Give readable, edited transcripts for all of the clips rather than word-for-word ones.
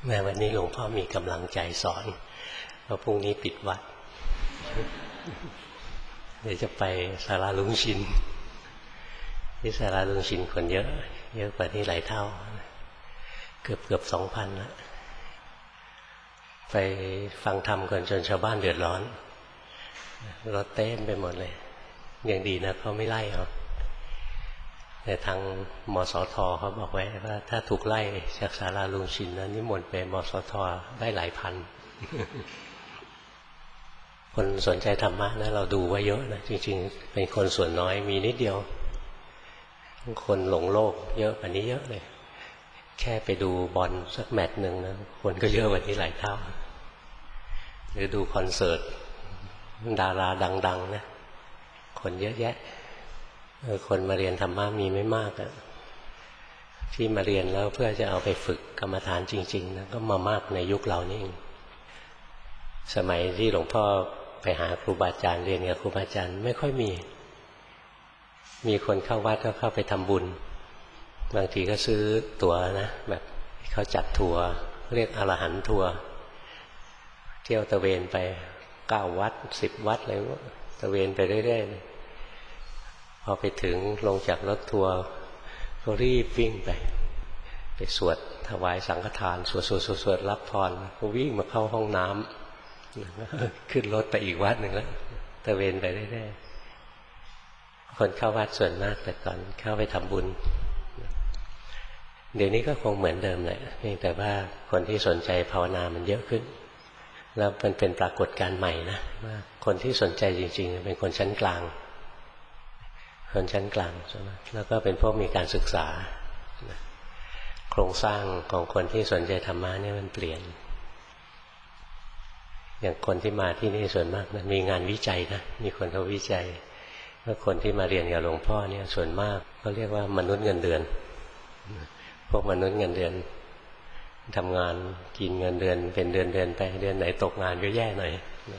แม้วันนี้หลวงพ่อมีกำลังใจสอนเพราะพรุ่งนี้ปิดวัดเดี๋ยวจะไปศาลาลุงชินที่ศาลาลุงชินคนเยอะกว่านี้หลายเท่าเกือบ 2,000 แล้วไปฟังธรรมกันจนชาวบ้านเดือดร้อนรถเต้นไปหมดเลยยังดีนะเขาไม่ไล่เอาแต่ทางมสท.เขาบอกไว้ว่าถ้าถูกไล่จากศาลาลุงชินนะนิมนต์ไปมสท.ได้หลายพัน คนสนใจธรรมะนะเราดูว่าเยอะนะจริงๆเป็นคนส่วนน้อยมีนิดเดียวคนหลงโลกเยอะกว่านี้เยอะเลยแค่ไปดูบอลสักแมตช์หนึ่งนะคนก็เยอะกว่านี้หลายเท่าหรือดูคอนเสิร์ตดาราดังๆนะคนเยอะแยะคนมาเรียนธรรมะมีไม่มากอะที่มาเรียนแล้วเพื่อจะเอาไปฝึกกรรมฐานจริงๆนะก็มามากในยุคเรานี่เองสมัยที่หลวงพ่อไปหาครูบาอาจารย์เรียนกับครูบาอาจารย์ไม่ค่อยมีคนเข้าวัดก็เข้าไปทำบุญบางทีก็ซื้อตั๋วนะแบบเขาจัดทัวร์เรียกอรหันต์ทัวร์เที่ยวตะเวนไป9 วัด10 วัดอะไรตะเวนไปเรื่อยๆพอไปถึงลงจากรถทัวร์ก็รีบวิ่งไปสวดถวายสังฆทานสวดรับพรก็วิ่งมาเข้าห้องน้ำขึ้นรถไปอีกวัดหนึ่งแล้วตะเวนไปเรื่อยๆคนเข้าวัดส่วนมากแต่ก่อนเข้าไปทำบุญเดี๋ยวนี้ก็คงเหมือนเดิมแหละเพียงแต่ว่าคนที่สนใจภาวนามันเยอะขึ้นแล้วมันเป็นปรากฏการณ์ใหม่นะว่าคนที่สนใจจริงๆเป็นคนชั้นกลางคนชั้นกลางใช่ไหมแล้วก็เป็นพวกมีการศึกษาโครงสร้างของคนที่สนใจธรรมะเนี่ยมันเปลี่ยนอย่างคนที่มาที่นี่ส่วนมากมันมีงานวิจัยนะมีคนเขาวิจัยว่าคนที่มาเรียนกับหลวงพ่อเนี่ยส่วนมากเขาเรียกว่ามนุษย์เงินเดือนพวกมนุษย์เงินเดือนทำงานกินเงินเดือนเป็นเดือนไปเดือนไหนตกงานก็แย่หน่อย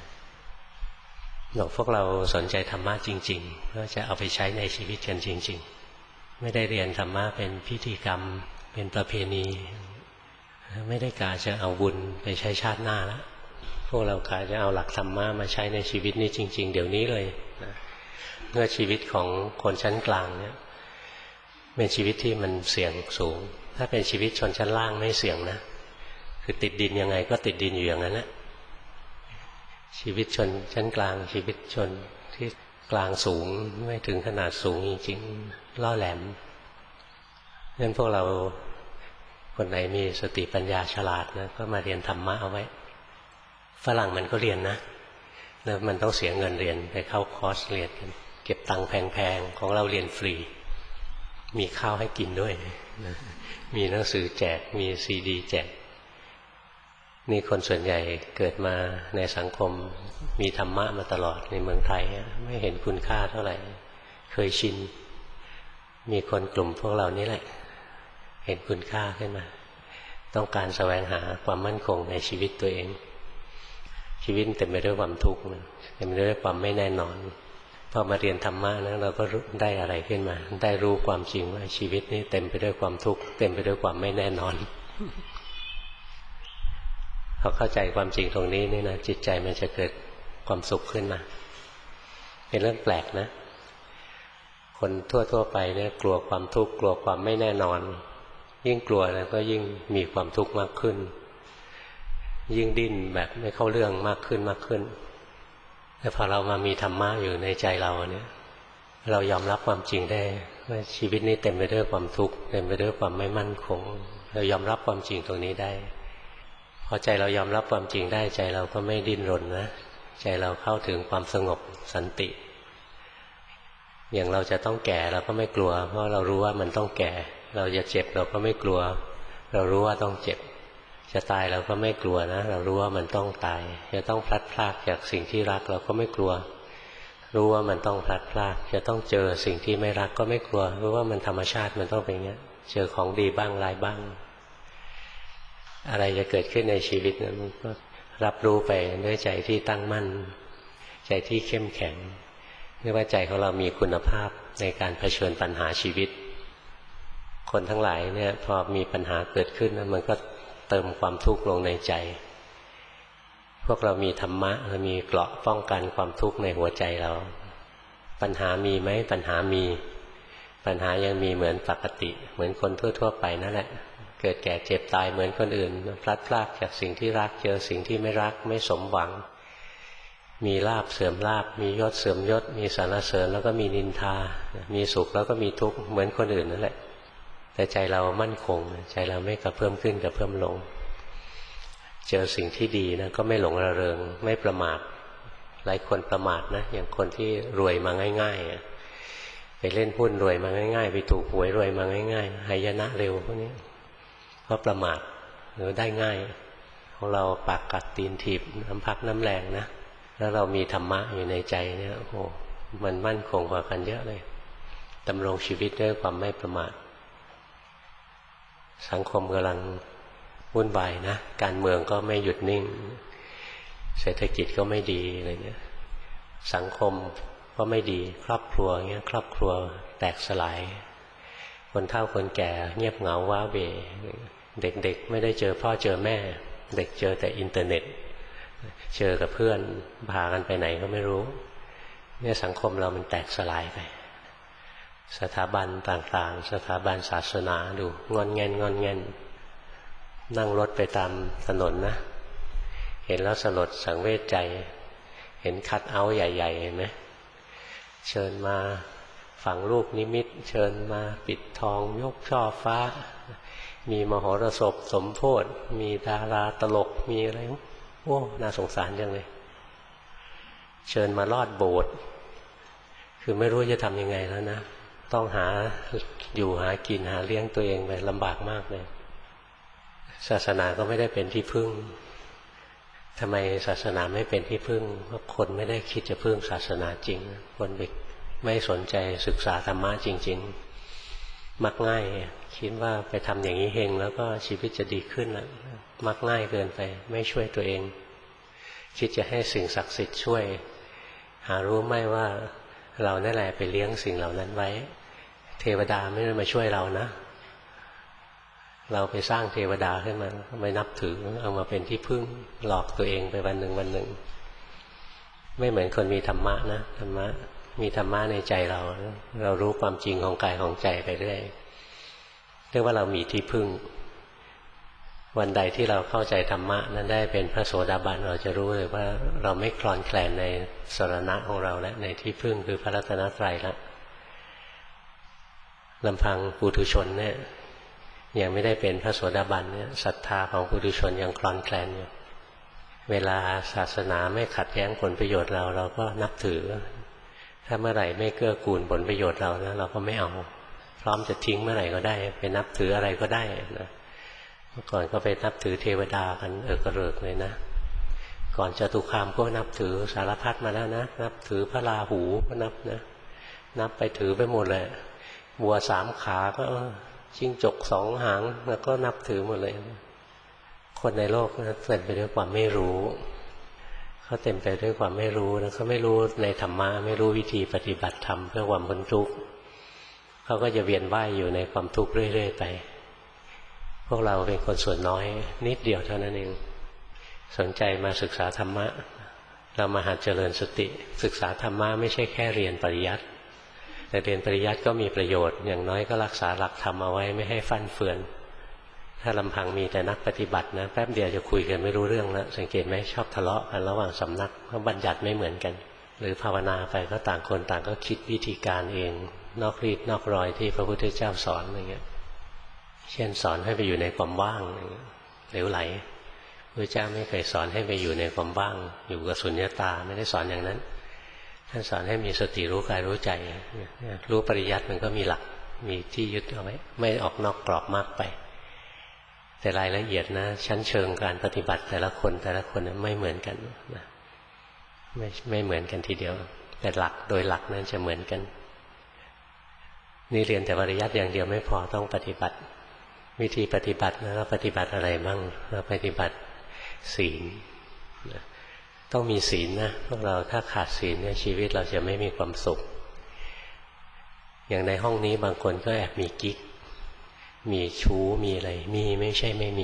พวกเราสนใจธรรมะจริงๆเพื่อจะเอาไปใช้ในชีวิตกันจริงๆไม่ได้เรียนธรรมะเป็นพิธีกรรมเป็นประเพณีไม่ได้กะจะเอาบุญไปใช้ชาติหน้าแล้วพวกเรากะจะเอาหลักธรรมะมาใช้ในชีวิตนี้จริงๆเดี๋ยวนี้เลยเมื่อชีวิตของคนชั้นกลางเนี่ยเป็นชีวิตที่มันเสี่ยงสูงถ้าเป็นชีวิตชนชั้นล่างไม่เสี่ยงนะคือติดดินยังไงก็ติดดินอยู่อย่างนั้นนะชีวิตชนชั้นกลางชีวิตชนที่กลางสูงไม่ถึงขนาดสูงจริงๆล่อแหลมงั้นพวกเราคนไหนมีสติปัญญาฉลาดนะก็มาเรียนธรรมะเอาไว้ฝรั่งมันก็เรียนนะแล้วมันต้องเสียเงินเรียนไปเข้าคอร์สเรียนกันเก็บตังค์แพงๆของเราเรียนฟรีมีข้าวให้กินด้วยมีหนังสือแจกมีซีดีแจกนี่คนส่วนใหญ่เกิดมาในสังคมมีธรรมะมาตลอดในเมืองไทยไม่เห็นคุณค่าเท่าไหร่เคยชินมีคนกลุ่มพวกเรานี่แหละเห็นคุณค่าขึ้นมาต้องการแสวงหาความมั่นคงในชีวิตตัวเองชีวิตเต็มไปด้วยความทุกข์เต็มไปด้วยความไม่แน่นอนพอมาเรียนธรรมะนะเราก็ได้อะไรขึ้นมาได้รู้ความจริงว่าชีวิตนี้เต็มไปด้วยความทุกข์เต็มไปด้วยความไม่แน่นอนพอเข้าใจความจริงตรงนี้นี่นะจิตใจมันจะเกิดความสุขขึ้นมาเป็นเรื่องแปลกนะคนทั่วไปเนี่ยกลัวความทุกข์กลัวความไม่แน่นอนยิ่งกลัวนะก็ยิ่งมีความทุกข์มากขึ้นยิ่งดิ้นแบบไม่เข้าเรื่องมากขึ้นแต่พอเรามามีธรรมะอยู่ในใจเราเนี่ยเรายอมรับความจริงได้ว่าชีวิตนี้เต็มไปด้วยความทุกข์เต็มไปด้วยความไม่มั่นคงเรายอมรับความจริงตรงนี้ได้พอใจเรายอมรับความจริงได้ใจเราก็ไม่ดิ้นรนนะใจเราเข้าถึงความสงบสันติอย่างเราจะต้องแก่เราก็ไม่กลัวเพราะเรารู้ว่ามันต้องแก่เราจะเจ็บเราก็ไม่กลัวเรารู้ว่าต้องเจ็บจะตายเราก็ไม่กลัวนะเรารู้ว่ามันต้องตายจะต้องพลัดพรากจากสิ่งที่รักเราก็ไม่กลัวรู้ว่ามันต้องพลัดพรากจะต้องเจอสิ่งที่ไม่รักก็ไม่กลัวรู้ว่ามันธรรมชาติมันต้องเป็นอย่างนี้เจอของดีบ้างร้ายบ้างอะไรจะเกิดขึ้นในชีวิตนั้นก็รับรู้ไปด้วยใจที่ตั้งมั่นใจที่เข้มแข็งเรียกว่าใจของเรามีคุณภาพในการเผชิญปัญหาชีวิตคนทั้งหลายเนี่ยพอมีปัญหาเกิดขึ้นมันก็เติมความทุกข์ลงในใจพวกเรามีธรรมะเรามีเกราะป้องกันความทุกข์ในหัวใจเราปัญหามีไหมปัญหามีปัญหายังมีเหมือนปกติเหมือนคนทั่วๆไปนั่นแหละเกิดแก่เจ็บตายเหมือนคนอื่นพลัดพรากจากสิ่งที่รักเจอสิ่งที่ไม่รักไม่สมหวังมีลาภเสื่อมลาภมียศเสื่อมยศมีสรรเสริญแล้วก็มีนินทามีสุขแล้วก็มีทุกข์เหมือนคนอื่นนั่นแหละแต่ใจเรามั่นคงใจเราไม่กระเพื่อมขึ้นกระเพื่อมลงเจอสิ่งที่ดีนะก็ไม่หลงระเริงไม่ประมาทหลายคนประมาทนะอย่างคนที่รวยมาง่ายๆไปเล่นหุ้นรวยมาง่ายๆไปถูกหวยรวยมาง่ายๆหายนะเร็วพวกนี้เพราะประมาทหรือได้ง่ายของเราปากกัดตีนถีบน้ำพักน้ำแรงนะแล้วเรามีธรรมะอยู่ในใจเนี่ยโอ้โหมันมั่นคงกว่ากันเยอะเลยดำรงชีวิตด้วยความไม่ประมาทสังคมกำลังวุ่นวายนะการเมืองก็ไม่หยุดนิ่งเศรษฐกิจก็ไม่ดีอะไรเนี่ยสังคมก็ไม่ดีครอบครัวเงี้ยครอบครัวแตกสลายคนเฒ่าคนแก่เงียบเหงาว้าเหวเด็กๆไม่ได้เจอพ่อเจอแม่เด็กเจอแต่อินเทอร์เน็ตเจอกับเพื่อนพากันไปไหนก็ไม่รู้เนี่ยสังคมเรามันแตกสลายไปสถาบันต่างๆสถาบันศาสนาดูงอนแงนงอนแงนนั่งรถไปตามถนนนะเห็นแล้วสลดสังเวชใจเห็นคัทเอาท์ใหญ่ๆเห็นไหมเชิญมาฝังลูกนิมิตเชิญมาปิดทองยกช่อฟ้ามีมโหรสพสมโภชมีดาราตลกมีอะไรโอ้น่าสงสารจังเลยเชิญมาลอดโบสถ์คือไม่รู้จะทำยังไงแล้วนะต้องหาอยู่หากินหาเลี้ยงตัวเองไปลำบากมากเลยศาสนาก็ไม่ได้เป็นที่พึ่งทำไมศาสนาไม่เป็นที่พึ่งเพราะคนไม่ได้คิดจะพึ่งศาสนาจริงคนไม่สนใจศึกษาธรรมะจริงๆมักง่ายคิดว่าไปทำอย่างนี้เฮงแล้วก็ชีวิตจะดีขึ้นแล้วมักง่ายเกินไปไม่ช่วยตัวเองคิดจะให้สิ่งศักดิ์สิทธิ์ช่วยหารู้ไหมว่าเรานั่นแหละไปเลี้ยงสิ่งเหล่านั้นไว้เทวดาไม่ได้มาช่วยเรานะเราไปสร้างเทวดาขึ้นมาไม่นับถือเอามาเป็นที่พึ่งหลอกตัวเองไปวันหนึ่งวันหนึ่งไม่เหมือนคนมีธรรมะนะธรรมะมีธรรมะในใจเรารู้ความจริงของกายของใจไปเรื่อยเรียกว่าเรามีที่พึ่งวันใดที่เราเข้าใจธรรมะนั้นได้เป็นพระโสดาบันเราจะรู้เลยว่าเราไม่คลอนแคลนในสรณะของเราและในที่พึ่งคือพระรัตนตรัยแล้วลำพังปุถุชนเนี่ยยังไม่ได้เป็นพระโสดาบันเนี่ยศรัทธาของปุถุชนยังคลอนแคลนอยู่เวลาศาสนาไม่ขัดแย้งผลประโยชน์เราก็นับถือถ้าเมื่อไหร่ไม่เกื้อกูลผลประโยชน์เรานะเราก็ไม่เอาพร้อมจะทิ้งเมื่อไหร่ก็ได้ไปนับถืออะไรก็ได้นะเมื่อก่อนก็ไปนับถือเทวดากันกระเริกเลยนะก่อนจตุคามก็นับถือสารพัดมาแล้วนะนับถือพระราหูก็นับไปถือไปหมดเลยวัว3 ขาก็จิ้งจก2 หางแล้วก็นับถือหมดเลยคนในโลกนะเต็มไปด้วยความไม่รู้เขาเต็มไปด้วยความไม่รู้แล้วเขาไม่รู้ในธรรมะไม่รู้วิธีปฏิบัติธรรมเพื่อความพ้นทุกข์เขาก็จะเวียนว่ายอยู่ในความทุกข์เรื่อยๆไปพวกเราเป็นคนส่วนน้อยนิดเดียวเท่านั้นเองสนใจมาศึกษาธรรมะเรามาหัดเจริญสติศึกษาธรรมะไม่ใช่แค่เรียนปริยัติแต่เรียนปริยัติก็มีประโยชน์อย่างน้อยก็รักษาหลักธรรมเอาไว้ไม่ให้ฟั่นเฟือนถ้าลำพังมีแต่นักปฏิบัตินะแป๊บเดียวจะคุยกันไม่รู้เรื่องแล้วสังเกตไหมชอบทะเลาะกันระหว่างสำนักเพราะบัญญัติไม่เหมือนกันหรือภาวนาไปก็ต่างคนต่างก็คิดวิธีการเองนอกรีดนอกรอยที่พระพุทธเจ้าสอนอะไรเงี้ยเช่นสอนให้ไปอยู่ในความว่างเหลวไหลพระเจ้าไม่เคยสอนให้ไปอยู่ในความว่างอยู่กับสุญญตาไม่ได้สอนอย่างนั้นท่านสอนให้มีสติรู้กายรู้ใจรู้ปริยัติมันก็มีหลักมีที่ยึดเอาไว้ไม่ออกนอกกรอบมากไปแต่รายละเอียดนะชั้นเชิงการปฏิบัติแต่ละคนไม่เหมือนกันนะไม่เหมือนกันทีเดียวแต่หลักโดยหลักนั้นจะเหมือนกันนี่เรียนแต่ปริยัติอย่างเดียวไม่พอต้องปฏิบัติวิธีปฏิบัตินะเราปฏิบัติอะไรบ้างเราปฏิบัติศีลต้องมีศีลนะพวกเราถ้าขาดศีลเนี่ยชีวิตเราจะไม่มีความสุขอย่างในห้องนี้บางคนก็แอบมีกิ๊กมีชู้มีอะไรมีไม่ใช่ไม่มี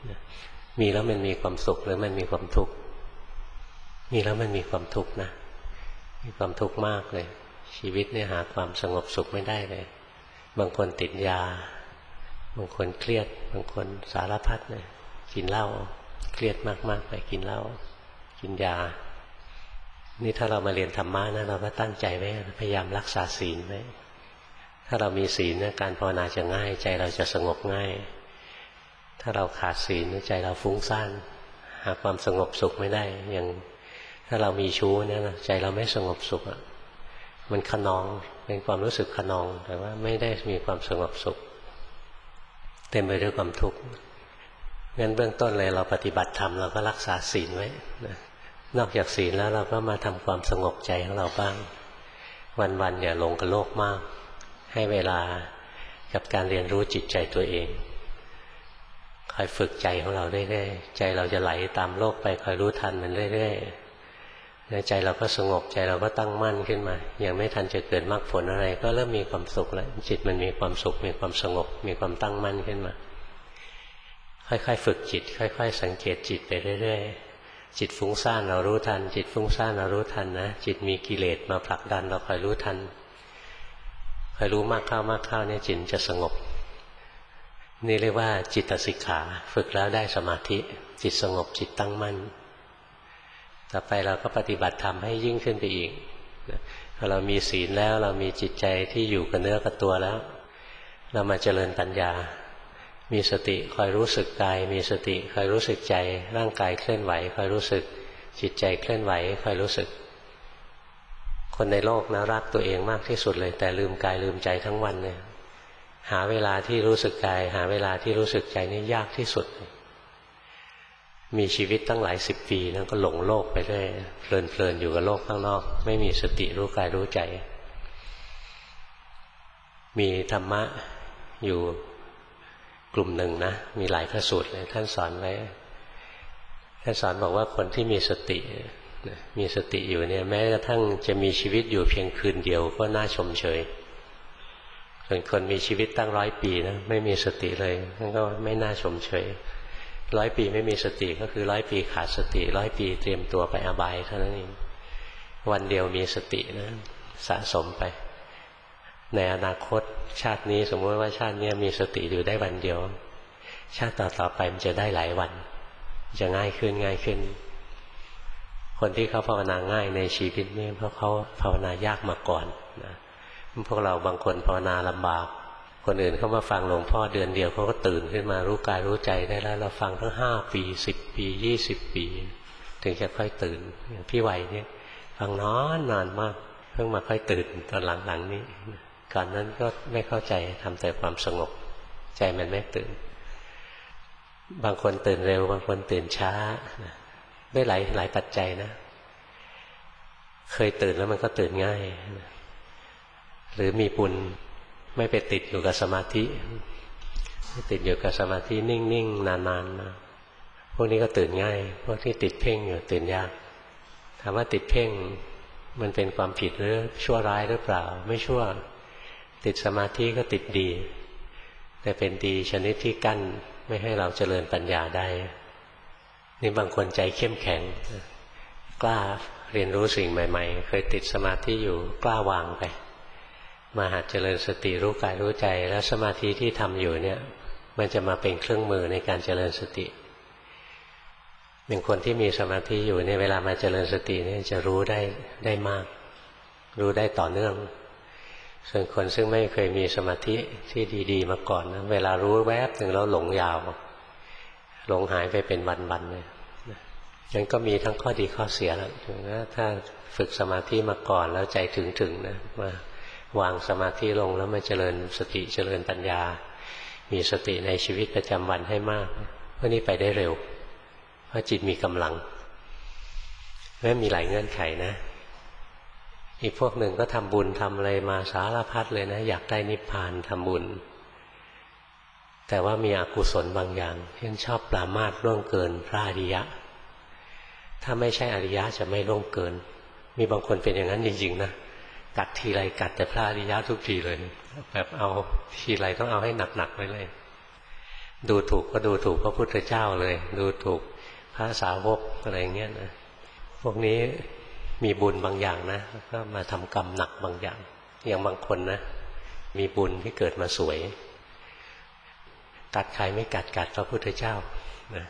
มีแล้วมันมีความสุขหรือมันมีความทุกข์มีแล้วมันมีความทุกข์นะมีความทุกข์มากเลยชีวิตเนี่ยหาความสงบสุขไม่ได้เลยบางคนติดยาบางคนเครียดบางคนสารพัดเลยกินเหล้าเครียดมากๆไปกินเหล้ากินยานี่ถ้าเรามาเรียนธรรมะนะเราก็ตั้งใจไว้พยายามรักษาศีลไว้ถ้าเรามีศีลนะการภาวนาจะง่ายใจเราจะสงบง่ายถ้าเราขาดศีลใจเราฟุ้งซ่านหาความสงบสุขไม่ได้อย่างถ้าเรามีชู้เนี่ยใจเราไม่สงบสุขมันขนองเป็นความรู้สึกขนองแต่ว่าไม่ได้มีความสงบสุขเต็มไปด้วยความทุกข์งั้นเบื้องต้นเลยเราปฏิบัติธรรมเราก็รักษาศีลไว้นะนอกจากศีลแล้วเราก็มาทำความสงบใจของเราบ้างวันๆอย่าหลงกับโลกมากให้เวลากับการเรียนรู้จิตใจตัวเองคอยฝึกใจของเราเรื่อยๆใจเราจะไหลตามโลกไปคอยรู้ทันมันเรื่อยๆใจเราก็สงบใจเราก็ตั้งมั่นขึ้นมายังไม่ทันจะเกิดมรรคผลอะไรก็เริ่มมีความสุขแล้วจิตมันมีความสุขมีความสงบมีความตั้งมั่นขึ้นมาค่อยๆฝึกจิตค่อยๆสังเกตจิตไปเรื่อยๆจิตฟุ้งซ่านเรารู้ทันจิตฟุ้งซ่านเรารู้ทันนะจิตมีกิเลสมาผลักดันเราคอยรู้ทันคอยรู้มากเข้ามากเข้าเนี่ยจิตจะสงบนี่เรียกว่าจิตสิกขาฝึกแล้วได้สมาธิจิตสงบจิตตั้งมั่นต่อไปเราก็ปฏิบัติธรรมให้ยิ่งขึ้นไปอีกพอเรามีศีลแล้วเรามีจิตใจที่อยู่กับเนื้อกับตัวแล้วเรามาเจริญปัญญามีสติคอยรู้สึกกายมีสติคอยรู้สึกใจร่างกายเคลื่อนไหวคอยรู้สึกจิตใจเคลื่อนไหวคอยรู้สึกคนในโลกนะรักตัวเองมากที่สุดเลยแต่ลืมกายลืมใจทั้งวันเลยหาเวลาที่รู้สึกกายหาเวลาที่รู้สึกใจนี่ยากที่สุดมีชีวิตตั้งหลาย10 ปีแล้วก็หลงโลกไปเรื่อยเพลินอยู่กับโลกข้างนอกไม่มีสติรู้กายรู้ใจมีธรรมะอยู่กลุ่มหนึ่งนะมีหลายพระสูตรเลยท่านสอนไว้ท่านสอนบอกว่าคนที่มีสติอยู่เนี่ยแม้กระทั่งจะมีชีวิตอยู่เพียงคืนเดียวก็น่าชมเชยส่วนคนมีชีวิตตั้ง100 ปีนะไม่มีสติเลยนั่นก็ไม่น่าชมเชย100 ปีไม่มีสติก็คือ100 ปีขาดสติ100 ปีเตรียมตัวไปอบายเท่านั้นเองวันเดียวมีสตินะสะสมไปในอนาคตชาตินี้สมมติว่าชาตินี้มีสติอยู่ได้วันเดียวชาติต่อไปมันจะได้หลายวันจะง่ายขึ้นคนที่เขาภาวนาง่ายในชีวิตนี้เพราะเขาภาวนายากมาก่อนนะพวกเราบางคนภาวนาลำบากคนอื่นเข้ามาฟังหลวงพ่อเดือนเดียวเขาก็ตื่นขึ้นมารู้กายรู้ใจได้แล้วเราฟังทั้ง5 ปี10 ปี20 ปีถึงจะค่อยตื่นพี่ไหวเนี่ยฟังนานมากเพิ่งมาค่อยตื่นตอนหลังๆนี้ก่อนนั้นก็ไม่เข้าใจทำแต่ความสงบใจมันไม่ตื่นบางคนตื่นเร็วบางคนตื่นช้าด้วยหลายปัจจัยนะเคยตื่นแล้วมันก็ตื่นง่ายหรือมีบุญไม่ไปติดอยู่กับสมาธิไม่ติดอยู่กับสมาธินิ่งๆนานๆนะพวกนี้ก็ตื่นง่ายพวกที่ติดเพ่งอยู่ตื่นยากถามว่าติดเพ่งมันเป็นความผิดหรือชั่วร้ายหรือเปล่าไม่ชั่วติดสมาธิก็ติดดีแต่เป็นดีชนิดที่กั้นไม่ให้เราเจริญปัญญาได้นี่บางคนใจเข้มแข็งกล้าเรียนรู้สิ่งใหม่ๆเคยติดสมาธิอยู่กล้าวางไปมาหัดเจริญสติรู้กายรู้ใจแล้วสมาธิที่ทำอยู่เนี่ยมันจะมาเป็นเครื่องมือในการเจริญสติเป็นคนที่มีสมาธิอยู่เนี่ยเวลามาเจริญสติเนี่ยจะรู้ได้มากรู้ได้ต่อเนื่องส่วนคนซึ่งไม่เคยมีสมาธิที่ดีๆมาก่อนนะเวลารู้แวบหนึ่งแล้วหลงยาวหลงหายไปเป็นวันๆเลยนั้นก็มีทั้งข้อดีข้อเสียแล้วถึงว่าถ้าฝึกสมาธิมาก่อนแล้วใจถึงนะมาวางสมาธิลงแล้วมาเจริญสติเจริญปัญญามีสติในชีวิตประจำวันให้มากเพราะนี่ไปได้เร็วเพราะจิตมีกำลังและมีหลายเงื่อนไขนะอีกพวกหนึ่งก็ทำบุญทำอะไรมาสารพัดเลยนะอยากได้นิพพานทำบุญแต่ว่ามีอกุศลบางอย่างเช่นชอบปรามาสล่วงเกินพระอริยะถ้าไม่ใช่อริยะจะไม่ล่วงเกินมีบางคนเป็นอย่างนั้นจริงๆนะกัดทีไรกัดแต่พระอริยะทุกทีเลยแบบเอาทีไรต้องเอาให้หนักๆไว้เลยดูถูกก็ดูถูกพระพุทธเจ้าเลยดูถูกพระสาวกอะไรเงี้ยนะพวกนี้มีบุญบางอย่างนะก็มาทำกรรมหนักบางอย่างอย่างบางคนนะมีบุญที่เกิดมาสวยกัดใครไม่กัดพระพุทธเจ้านะ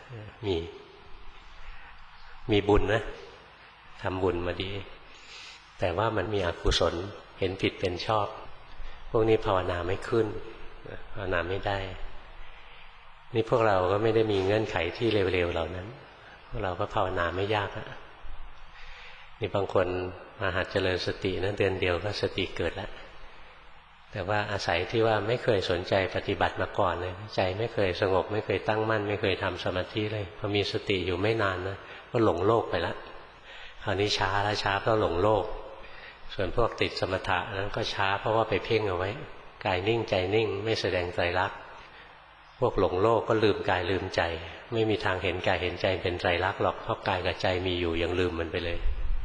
มีบุญนะทำบุญมาดีแต่ว่ามันมีอกุศลเห็นผิดเป็นชอบพวกนี้ภาวนาไม่ขึ้นภาวนาไม่ได้นี่พวกเราก็ไม่ได้มีเงื่อนไขที่เร็วๆเหล่านั้นพวกเราก็ภาวนาไม่ยากนี่บางคนมาหัดเจริญสตินะเดือนเดียวก็สติเกิดแล้วแต่ว่าอาศัยที่ว่าไม่เคยสนใจปฏิบัติมาก่อนเลยใจไม่เคยสงบไม่เคยตั้งมั่นไม่เคยทำสมาธิเลยพอมีสติอยู่ไม่นานนะก็หลงโลกไปแล้วคราวนี้ช้าเพราะหลงโลกส่วนพวกติดสมถะนั้นก็ช้าเพราะว่าไปเพ่งเอาไว้กายนิ่งใจนิ่งไม่แสดงไตรลักษณ์พวกหลงโลกก็ลืมกายลืมใจไม่มีทางเห็นกายเห็นใจเป็นไตรลักษณ์หรอกเพราะกายกับใจมีอยู่ยังลืมมันไปเลย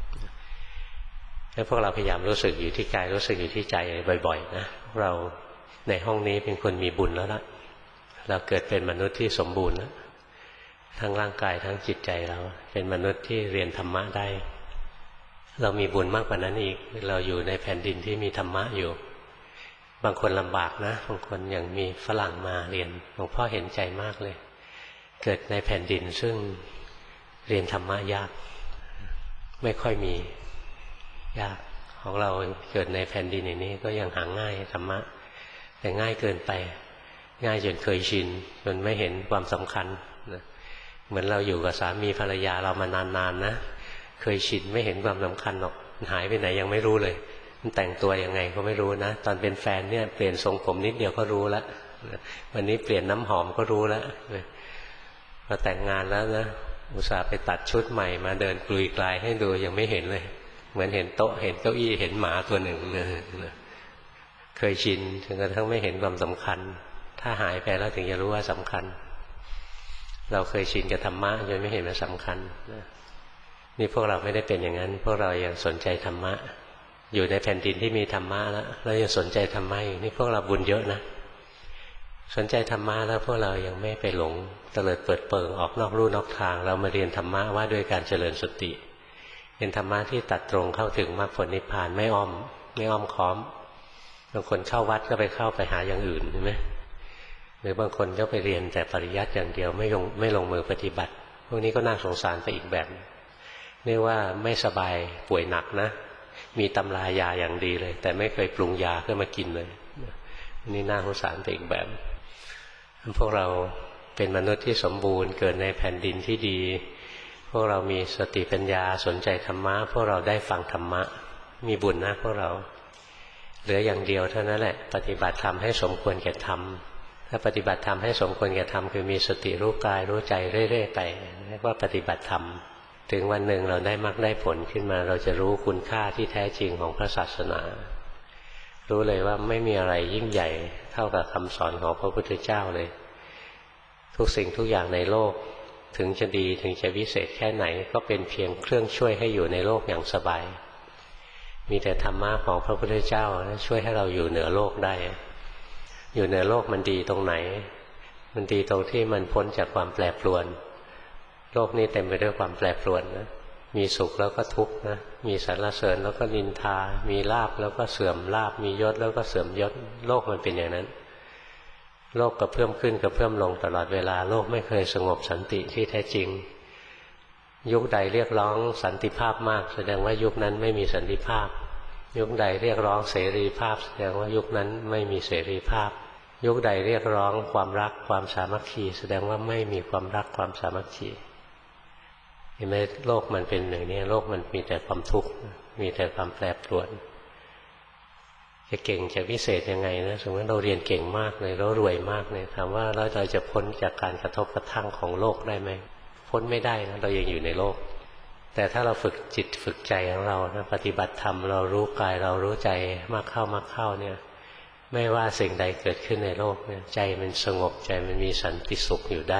แล้วพวกเราพยายามรู้สึกอยู่ที่กายรู้สึกอยู่ที่ใจบ่อยๆนะเราในห้องนี้เป็นคนมีบุญแล้วล่ะเราเกิดเป็นมนุษย์ที่สมบูรณ์แล้วทั้งร่างกายทั้งจิตใจเราเป็นมนุษย์ที่เรียนธรรมะได้เรามีบุญมากกว่านั้นอีกเราอยู่ในแผ่นดินที่มีธรรมะอยู่บางคนลำบากนะบางคนอย่างมีฝรั่งมาเรียนหลวงพ่อเห็นใจมากเลยเกิดในแผ่นดินซึ่งเรียนธรรมะยากไม่ค่อยมียากของเราเกิดในแผ่นดินอย่างนี้ก็ยังหาง่ายธรรมะแต่ง่ายเกินไปง่ายจนเคยชินจนไม่เห็นความสำคัญนะเหมือนเราอยู่กับสามีภรรยาเรามานานๆนะเคยชินไม่เห็นความสำคัญหรอกหายไปไหนยังไม่รู้เลยมันแต่งตัวยังไงก็ไม่รู้นะตอนเป็นแฟนเนี่ยเปลี่ยนทรงผมนิดเดียวก็รู้แล้ววันนี้เปลี่ยนน้ำหอมก็รู้แล้วพอแต่งงานแล้วนะอุตส่าห์ไปตัดชุดใหม่มาเดินกลุยกลายให้ดูยังไม่เห็นเลยเหมือนเห็นโต๊ะเห็นเก้าอี้เห็นหมาตัวหนึ่งเคยชินจนกระทั่งไม่เห็นความสำคัญถ้าหายไปแล้วถึงจะรู้ว่าสำคัญเราเคยชินกับธรรมะจนไม่เห็นมันสำคัญนี่พวกเราไม่ได้เป็นอย่างนั้นพวกเรายังสนใจธรรมะอยู่ในแผ่นดินที่มีธรรมะแล้วยังสนใจธรรมะอยู่นี่พวกเราบุญเยอะนะสนใจธรรมะแล้วพวกเรายังไม่ไปหลงเตลิดเปิดเปิงออกนอกลู่นอกทางเรามาเรียนธรรมะว่าด้วยการเจริญสติเป็นธรรมะที่ตัดตรงเข้าถึงมรรคผลนิพพานไม่อ้อมค้อมบางคนเข้าวัดก็เข้าไปหาอย่างอื่นใช่ไหมหรือบางคนก็ไปเรียนแต่ปริยัติอย่างเดียวไม่ลงมือปฏิบัติพวกนี้ก็น่าสงสารไปอีกแบบเรียกว่าไม่สบายป่วยหนักนะมีตำรายาอย่างดีเลยแต่ไม่เคยปรุงยาเพื่อมากินเลยนี่น่าสงสารไปอีกแบบพวกเราเป็นมนุษย์ที่สมบูรณ์เกิดในแผ่นดินที่ดีพวกเรามีสติปัญญาสนใจธรรมะพวกเราได้ฟังธรรมะมีบุญนะพวกเราเหลืออย่างเดียวเท่านั้นแหละปฏิบัติธรรมให้สมควรแก่ธรรมถ้าปฏิบัติธรรมให้สมควรแก่ธรรมคือมีสติรู้กายรู้ใจเรื่อยๆไปเรียกว่าปฏิบัติธรรมถึงวันหนึ่งเราได้มรรคได้ผลขึ้นมาเราจะรู้คุณค่าที่แท้จริงของพระศาสนารู้เลยว่าไม่มีอะไรยิ่งใหญ่เท่ากับคำสอนของพระพุทธเจ้าเลยทุกสิ่งทุกอย่างในโลกถึงจะดีถึงจะวิเศษแค่ไหนก็เป็นเพียงเครื่องช่วยให้อยู่ในโลกอย่างสบายมีแต่ธรรมะของพระพุทธเจ้าช่วยให้เราอยู่เหนือโลกได้อยู่เหนือโลกมันดีตรงไหนมันดีตรงที่มันพ้นจากความแปรปรวนโลกนี้เต็มไปด้วยความแปรปรวนนะมีสุขแล้วก็ทุกข์นะมีสรรเสริญแล้วก็นินทามีลาภแล้วก็เสื่อมลาภมียศแล้วก็เสื่อมยศโลกมันเป็นอย่างนั้นโลกกระเพื่อมขึ้นกระเพื่อมลงตลอดเวลาโลกไม่เคยสงบสันติที่แท้จริงยุคใดเรียกร้องสันติภาพมากแสดงว่ายุคนั้นไม่มีสันติภาพยุคใดเรียกร้องเสรีภาพแสดงว่ายุคนั้นไม่มีเสรีภาพยุคใดเรียกร้องความรักความสามัคคีแสดงว่าไม่มีความรักความสามัคคีเห็นไหมโลกมันเป็นอย่างนี้โลกมันมีแต่ความทุกข์มีแต่ความแปรปรวนจะเก่งจะพิเศษยังไงนะสมมติเราเรียนเก่งมากเลยเรารวยมากเลยถามว่าเราจะพ้นจากการกระทบกระทั่งของโลกได้ไหมพ้นไม่ได้นะเรายังอยู่ในโลกแต่ถ้าเราฝึกจิตฝึกใจของเรานะปฏิบัติธรรมเรารู้กายเรารู้ใจมากเข้าเนี่ยไม่ว่าสิ่งใดเกิดขึ้นในโลกเนี่ยใจมันสงบใจมันมีสันติสุขอยู่ได้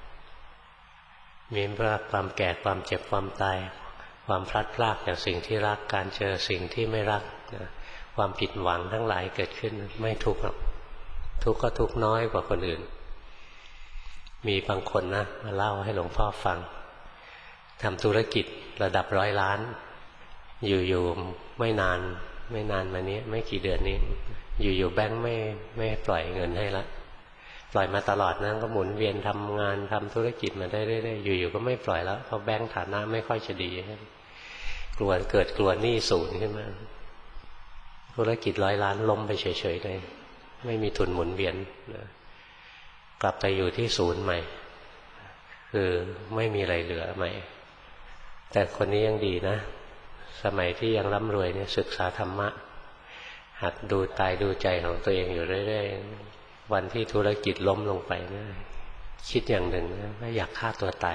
มีว่าความแก่ความเจ็บความตายความพลัดพรากจากสิ่งที่รักการเจอสิ่งที่ไม่รักนะความผิดหวังทั้งหลายเกิดขึ้นไม่ทุกข์หรอกทุกข์ก็ทุกข์น้อยกว่าคนอื่นมีบางคนนะมาเล่าให้หลวงพ่อฟังทำธุรกิจระดับ100 ล้านอยู่ๆไม่นานมานี้ไม่กี่เดือนนี้อยู่ๆแบงค์ไม่ปล่อยเงินให้ละปล่อยมาตลอดนะก็หมุนเวียนทำงานทำธุรกิจมาได้เรื่อยๆอยู่ๆก็ไม่ปล่อยแล้วเพราะแบงค์ฐานะไม่ค่อยจะดีกลัวหนี้ศูนย์ขึ้นมาธุรกิจ100 ล้านล้มไปเฉยๆเลยไม่มีทุนหมุนเวียนกลับไปอยู่ที่ศูนย์ใหม่คือไม่มีอะไรเหลือใหม่แต่คนนี้ยังดีนะสมัยที่ยังร่ำรวยเนี่ยศึกษาธรรมะหัดดูกายดูใจของตัวเองอยู่เรื่อยๆวันที่ธุรกิจล้มลงไปนะคิดอย่างหนึ่งนะว่าอยากฆ่าตัวตาย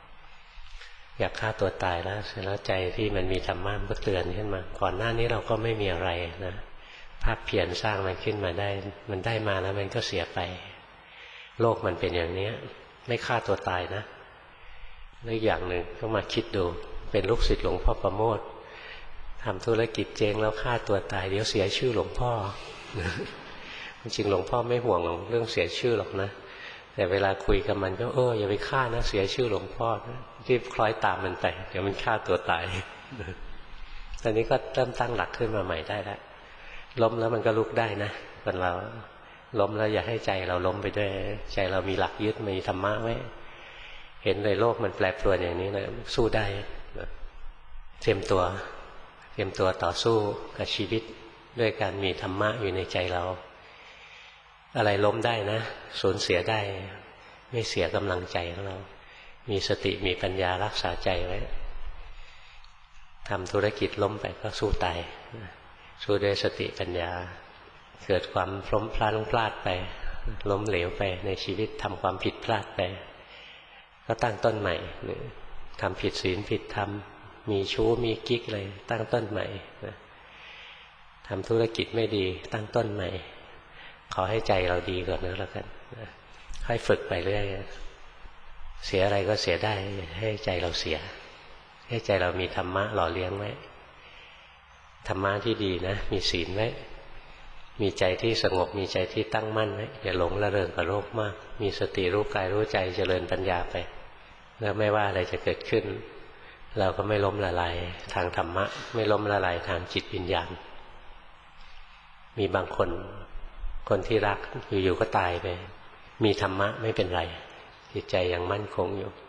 แล้วเสร็จแล้วใจที่มันมีธรรมะมันก็เตือนขึ้นมาก่อนหน้านี้เราก็ไม่มีอะไรนะภาคเพียรสร้างมันขึ้นมาได้มันได้มาแล้วมันก็เสียไปโลกมันเป็นอย่างนี้ไม่ฆ่าตัวตายนะแล้วอีกอย่างหนึ่งก็มาคิดดูเป็นลูกศิษย์หลวงพ่อประโมททำธุรกิจเจ๊งแล้วฆ่าตัวตายเดี๋ยวเสียชื่อหลวงพ่อจริงหลวงพ่อไม่ห่วงเรื่องเสียชื่อหรอกนะแต่เวลาคุยกับมันก็อย่าไปฆ่านะเสียชื่อหลวงพ่อรีบคล้อยตามมันไปเดี๋ยวมันฆ่าตัวตายตอนนี้ก็เริ่มตั้งหลักขึ้นมาใหม่ได้แล้วล้มแล้วมันก็ลุกได้นะคนเราล้มแล้วอย่าให้ใจเราล้มไปด้วยใจเรามีหลักยึดมีธรรมะไว้เห็นเลยโลกมันแปรปรวนอย่างนี้นะสู้ได้เตรียมตัวต่อสู้กับชีวิตด้วยการมีธรรมะอยู่ในใจเราอะไรล้มได้นะสูญเสียได้ไม่เสียกำลังใจของเรามีสติมีปัญญารักษาใจไว้ทำธุรกิจล้มไปก็สู้ตายสู้ด้วยสติปัญญาเกิดความพลาดไปล้มเหลวไปในชีวิตทำความผิดพลาดไปก็ตั้งต้นใหม่ทำผิดศีลผิดธรรมมีชู้มีกิ๊กเลยตั้งต้นใหม่ทำธุรกิจไม่ดีตั้งต้นใหม่ขอให้ใจเราดีก่อนนะแล้วกันค่อยฝึกไปเรื่อยเสียอะไรก็เสียได้ให้ใจเราเสียให้ใจเรามีธรรมะหล่อเลี้ยงไว้ธรรมะที่ดีนะมีศีลไว้มีใจที่สงบมีใจที่ตั้งมั่นไว้อย่าหลงระเริงกับโลกมากมีสติรู้กายรู้ใจเจริญปัญญาไปแล้วไม่ว่าอะไรจะเกิดขึ้นเราก็ไม่ล้มละลายทางธรรมะไม่ล้มละลายทางจิตวิญญาณมีบางคนที่รักอยู่ๆก็ตายไปมีธรรมะไม่เป็นไรจิตใจยังมั่นคงอยู่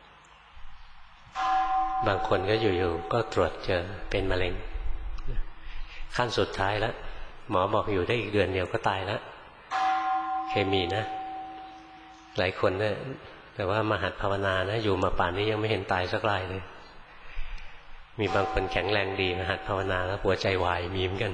บางคนก็อยู่ๆก็ตรวจเจอเป็นมะเร็งขั้นสุดท้ายแล้วหมอบอกอยู่ได้อีกเดือนเดียวก็ตายแล้วเคมีนะหลายคนเนี่ยแต่ว่ามาหัดภาวนานะอยู่มาป่านนี้ยังไม่เห็นตายสักรายเลยมีบางคนแข็งแรงดีมาหัดภาวนาแล้วหัวใจวายมีเหมือนกัน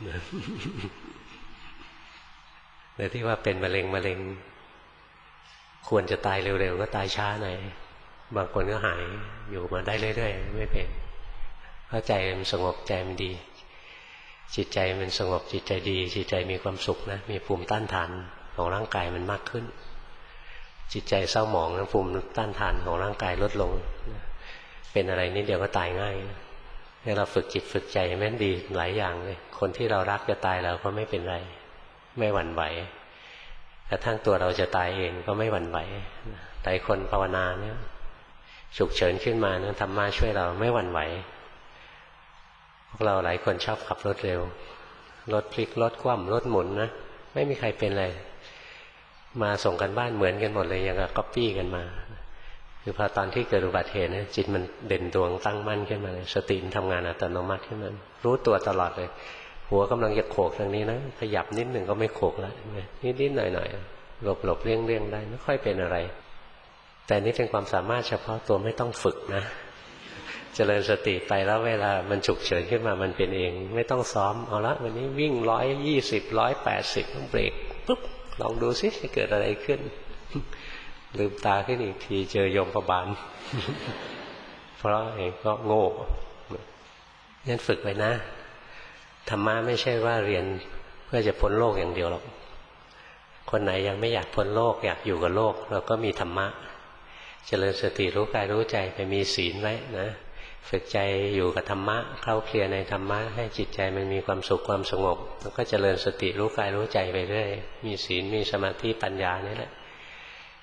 แต่ที่ว่าเป็นมะเร็งควรจะตายเร็วๆก็ตายช้าหน่อยบางคนก็หายอยู่มาได้เรื่อยๆไม่เป็นเพราะใจมันสงบใจมันดีจิตใจมันสงบจิตใจดีจิตใจมีความสุขนะมีภูมิต้านทานของร่างกายมันมากขึ้นจิตใจเศร้าหมองภูมิต้านทานของร่างกายลดลงเป็นอะไรนิดเดียวก็ตายง่ายให้เราฝึกจิตฝึกใจแม่นดีหลายอย่างเลยคนที่เรารักจะตายเราก็ไม่เป็นไรไม่หวั่นไหวกระทั่งตัวเราจะตายเองก็ไม่หวั่นไหวหลายคนภาวนาเนี่ยฉุกเฉินขึ้นมาเนี่ยธรรมะช่วยเราไม่หวั่นไหวพวกเราหลายคนชอบขับรถเร็วรถพลิกรถคว่ำรถหมุนนะไม่มีใครเป็นเลยมาส่งกันบ้านเหมือนกันหมดเลยยังกับก๊อปปี้กันมาคือพอตอนที่เกิดอุบัติเหตุนะจิตมันเด่นดวงตั้งมั่นขึ้นมาเลยสติมันทำงานอัตโนมัติขึ้นมารู้ตัวตลอดเลยหัวกำลังจะโขกทางนี้นะขยับนิดหนึ่งก็ไม่โขกแล้วนิดๆหน่อยๆหลบเลี่ยงได้ไม่ค่อยเป็นอะไรแต่นี่เป็นความสามารถเฉพาะตัวไม่ต้องฝึกนะเจริญสติไปแล้วเวลามันฉุกเฉินขึ้นมามันเป็นเองไม่ต้องซ้อมเอาละวันนี้วิ่ง120 180ต้องเบรกปุ๊บลองดูสิจะเกิดอะไรขึ้นลืมตาขึ้นอีกทีเจอโยมบาลเพราะเองก็โง่งั้นฝึกไว้นะธรรมะไม่ใช่ว่าเรียนเพื่อจะพ้นโลกอย่างเดียวหรอกคนไหนยังไม่อยากพ้นโลกอยากอยู่กับโลกเราก็มีธรรมะเจริญสติรู้กายรู้ใจไปมีศีลไว้นะฝึกใจอยู่กับธรรมะเข้าเคลียร์ในธรรมะให้จิตใจมันมีความสุขความสงบแล้วก็เจริญสติรู้กายรู้ใจไปเรื่อยมีศีลมีสมาธิปัญญานี่แหละ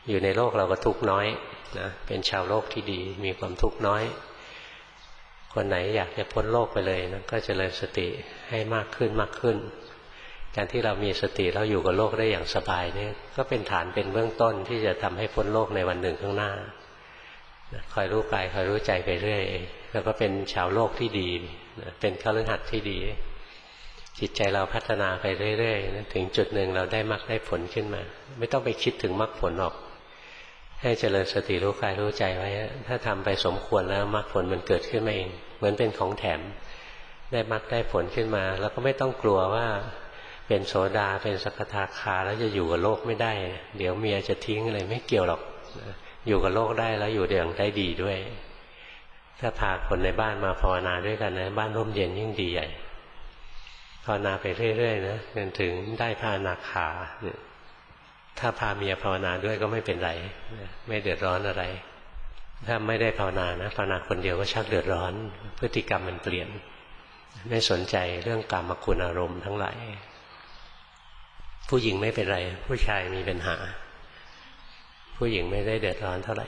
อยู่ในโลกเราก็ทุกข์น้อยนะเป็นชาวโลกที่ดีมีความทุกข์น้อยคนไหนอยากจะพ้นโลกไปเลยนะก็เจริญสติให้มากขึ้นมากขึ้นการที่เรามีสติแล้วอยู่กับโลกได้อย่างสบายเนี่ยก็เป็นฐานเป็นเบื้องต้นที่จะทำให้พ้นโลกในวันหนึ่งข้างหน้าคอยรู้กายคอยรู้ใจไปเรื่อยแล้วก็เป็นชาวโลกที่ดีเป็นคฤหัสถ์ที่ดีจิตใจเราพัฒนาไปเรื่อยๆถึงจุดหนึ่งเราได้มรรคได้ผลขึ้นมาไม่ต้องไปคิดถึงมรรคผลหรอกให้เจริญสติรู้กายรู้ใจไว้ถ้าทำไปสมควรแล้วมรรคผลมันเกิดขึ้นมาเองเหมือนเป็นของแถมได้มรรคได้ผลขึ้นมาแล้วก็ไม่ต้องกลัวว่าเป็นโสดาเป็นสกทาคาแล้วจะอยู่กับโลกไม่ได้เดี๋ยวเมียจะทิ้งอะไรไม่เกี่ยวหรอกอยู่กับโลกได้แล้วอยู่อย่างได้ดีด้วยถ้าพาคนในบ้านมาภาวนาด้วยกันนะบ้านร่มเย็นยิ่งดีใหญ่ภาวนาไปเรื่อยๆนะจนถึงได้พระอนาคาถ้าพาเมียภาวนาด้วยก็ไม่เป็นไรไม่เดือดร้อนอะไรถ้าไม่ได้ภาวนานะภาวนาคนเดียวก็ชักเดือดร้อนพฤติกรรมมันเปลี่ยนไม่สนใจเรื่องกามคุณอารมณ์ทั้งหลายผู้หญิงไม่เป็นไรผู้ชายมีปัญหาผู้หญิงไม่ได้เดือดร้อนเท่าไหร่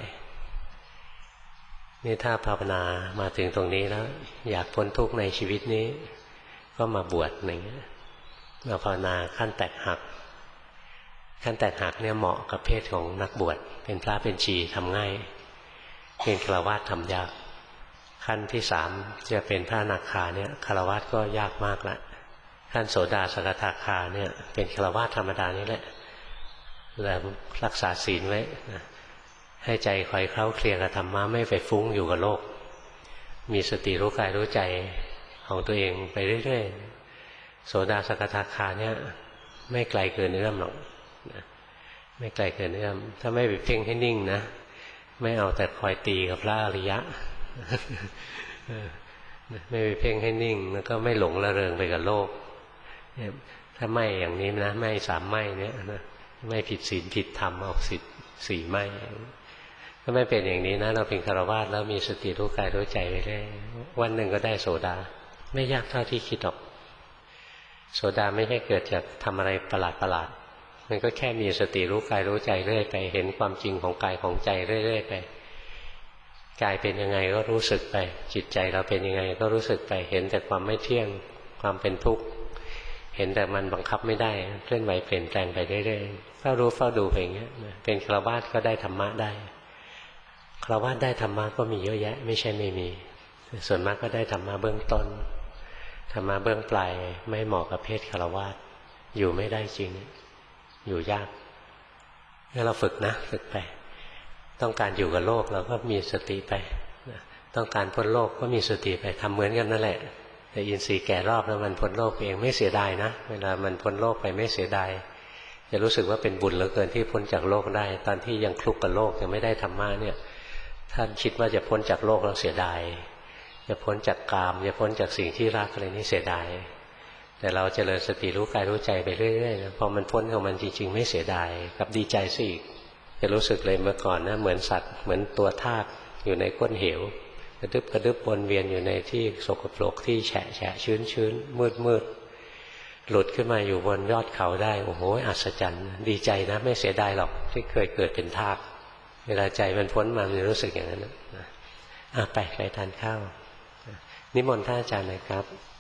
นี่ถ้าภาวนามาถึงตรงนี้แล้วอยากพ้นทุกข์ในชีวิตนี้ก็มาบวชอย่างเงี้ยมาภาวนาขั้นแตกหักขั้นแตกหักเนี่ยเหมาะกับเพศของนักบวชเป็นพระเป็นชีทำง่ายเป็นฆราวาสทำยากขั้นที่สามจะเป็นพระอนาคาเนี่ยฆราวาสก็ยากมากละขั้นโสดาสกทาคาเนี่ยเป็นฆราวาสธรรมดานี่แหละแล้วรักษาศีลไว้ให้ใจคอยเคล้าเคลียกับธรรมะไม่ไปฟุ้งอยู่กับโลกมีสติรู้กายรู้ใจของตัวเองไปเรื่อยๆโสดาสกทาคาเนี่ยไม่ไกลเกินเอื้อมหรอกไม่ไกลเกินเอื้อมถ้าไม่ไปเพ่งให้นิ่งนะไม่เอาแต่คอยตีกับพระอริยะไม่ไปเพ่งให้นิ่งแล้วก็ไม่หลงระเริงไปกับโลกถ้าไม่อย่างนี้นะไม่สามไม่เนี่ยนะไม่ผิดศีลผิดธรรมออกศีลสี่ไม่ถ้าไม่เป็นอย่างนี้นะเราเป็นฆราวาสแล้วมีสติรู้กายรู้ใจไปได้วันหนึ่งก็ได้โสดาไม่ยากเท่าที่คิดหรอกโสดาไม่ใช่เกิดจากทำอะไรประหลาดมันก็แค่มีสติรู้กายรู้ใจเรื่อยไปเห็นความจริงของกายของใจเรื่อยๆไปกายเป็นยังไงก็รู้สึกไปจิตใจเราเป็นยังไงก็รู้สึกไปเห็นแต่ความไม่เที่ยงความเป็นทุกข์เห็นแต่มันบังคับไม่ได้เคลื่อนไหวเปลี่ยนแปลงไปเรื่อยๆเฝ้ารู้เฝ้าดูไปอย่างเงี้ยเป็นฆราวาสก็ได้ธรรมะได้ฆราวาสได้ธรรมะก็มีเยอะแยะไม่ใช่ไม่มีส่วนมากก็ได้ธรรมะเบื้องต้นธรรมะเบื้องปลายไม่เหมาะกับเพศฆราวาสอยู่ไม่ได้จริงอยู่ยากงั้นเราฝึกนะฝึกไปต้องการอยู่กับโลกเราก็มีสติไปต้องการพ้นโลกก็มีสติไปทำเหมือนกันนั่นแหละแต่อินทรีย์แก่รอบแล้วมันพ้นโลกเองไม่เสียดายนะเวลามันพ้นโลกไปไม่เสียดายจะรู้สึกว่าเป็นบุญเหลือเกินที่พ้นจากโลกได้ตอนที่ยังคลุกกับโลกยังไม่ได้ธรรมะเนี่ยท่านคิดว่าจะพ้นจากโลกแล้วเสียดายจะพ้นจากกามจะพ้นจากสิ่งที่รักอะไรนี่เสียดายแต่เราเจริญสติรู้กายรู้ใจไปเรื่อยๆนะพอมันพ้นของมันจริงๆไม่เสียดายกับดีใจซะอีกจะรู้สึกเลยเมื่อก่อนนะเหมือนสัตว์เหมือนตัวทากอยู่ในก้นเหวกระดึบกระดึบวนเวียนอยู่ในที่สกปรกที่แฉะแฉะชื้นมืดหลุดขึ้นมาอยู่บนยอดเขาได้โอ้โหอัศจรรย์ดีใจนะไม่เสียดายหรอกที่เคยเกิดเป็นทากเวลาใจมันพ้นมามันรู้สึกอย่างนั้นนะไปทานข้าวนิมนต์ท่านอาจารย์หน่อยครับ